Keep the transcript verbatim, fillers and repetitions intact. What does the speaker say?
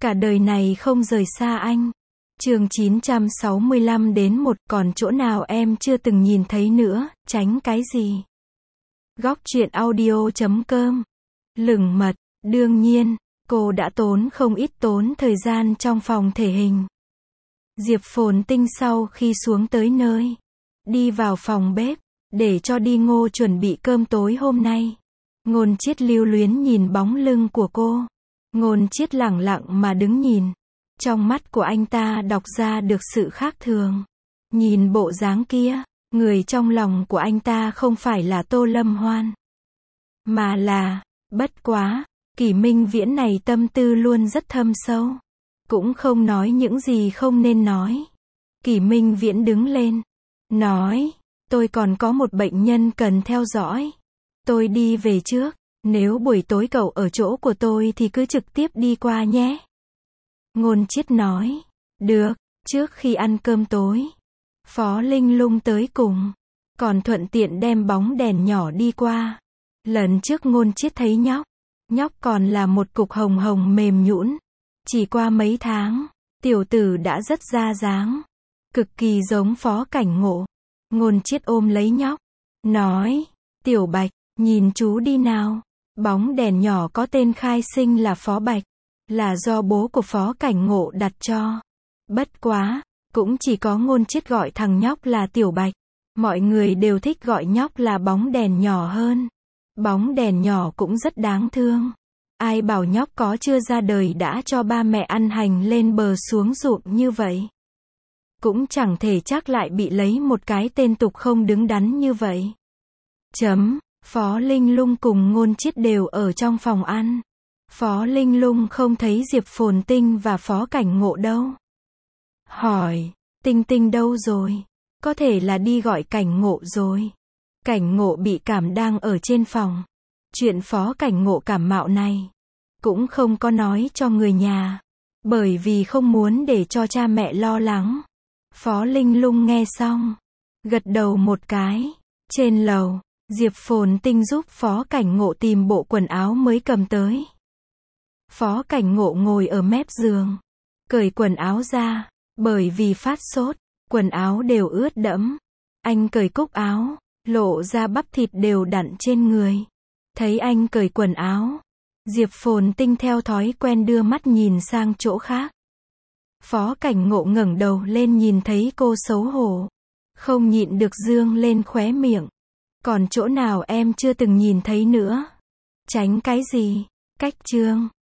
cả đời này không rời xa anh. Chương chín trăm sáu mươi lăm đến một, còn chỗ nào em chưa từng nhìn thấy nữa, tránh cái gì? Góc truyện audio chấm com. Lửng mật, đương nhiên, cô đã tốn không ít tốn thời gian trong phòng thể hình. Diệp Phồn Tinh sau khi xuống tới nơi, đi vào phòng bếp, để cho Đi Ngô chuẩn bị cơm tối hôm nay. Ngôn Chiết lưu luyến nhìn bóng lưng của cô. Ngôn Chiết lẳng lặng mà đứng nhìn. Trong mắt của anh ta đọc ra được sự khác thường. Nhìn bộ dáng kia, người trong lòng của anh ta không phải là Tô Lâm Hoan, mà là, bất quá, Kỷ Minh Viễn này tâm tư luôn rất thâm sâu. Cũng không nói những gì không nên nói. Kỷ Minh Viễn đứng lên, nói, tôi còn có một bệnh nhân cần theo dõi. Tôi đi về trước, nếu buổi tối cậu ở chỗ của tôi thì cứ trực tiếp đi qua nhé. Ngôn Chiết nói, được, trước khi ăn cơm tối, Phó Linh Lung tới cùng, còn thuận tiện đem bóng đèn nhỏ đi qua. Lần trước Ngôn Chiết thấy nhóc, nhóc còn là một cục hồng hồng mềm nhũn. Chỉ qua mấy tháng, tiểu tử đã rất ra dáng, cực kỳ giống Phó Cảnh Ngộ. Ngôn Chiết ôm lấy nhóc, nói, Tiểu Bạch, nhìn chú đi nào. Bóng đèn nhỏ có tên khai sinh là Phó Bạch, là do bố của Phó Cảnh Ngộ đặt cho. Bất quá, cũng chỉ có Ngôn Chiết gọi thằng nhóc là Tiểu Bạch. Mọi người đều thích gọi nhóc là bóng đèn nhỏ hơn. Bóng đèn nhỏ cũng rất đáng thương. Ai bảo nhóc có chưa ra đời đã cho ba mẹ ăn hành lên bờ xuống ruộng như vậy. Cũng chẳng thể chắc lại bị lấy một cái tên tục không đứng đắn như vậy. Chấm, Phó Linh Lung cùng Ngôn Chiết đều ở trong phòng ăn. Phó Linh Lung không thấy Diệp Phồn Tinh và Phó Cảnh Ngộ đâu. Hỏi, Tinh Tinh đâu rồi? Có thể là đi gọi Cảnh Ngộ rồi. Cảnh Ngộ bị cảm đang ở trên phòng. Chuyện Phó Cảnh Ngộ cảm mạo này cũng không có nói cho người nhà, bởi vì không muốn để cho cha mẹ lo lắng. Phó Linh Lung nghe xong, gật đầu một cái. Trên lầu, Diệp Phồn Tinh giúp Phó Cảnh Ngộ tìm bộ quần áo mới cầm tới. Phó Cảnh Ngộ ngồi ở mép giường, cởi quần áo ra, bởi vì phát sốt, quần áo đều ướt đẫm. Anh cởi cúc áo, lộ ra bắp thịt đều đặn trên người. Thấy anh cởi quần áo, Diệp Phồn Tinh theo thói quen đưa mắt nhìn sang chỗ khác. Phó Cảnh Ngộ ngẩng đầu lên nhìn thấy cô xấu hổ, không nhịn được dương lên khóe miệng. Còn chỗ nào em chưa từng nhìn thấy nữa? Tránh cái gì? Cách chương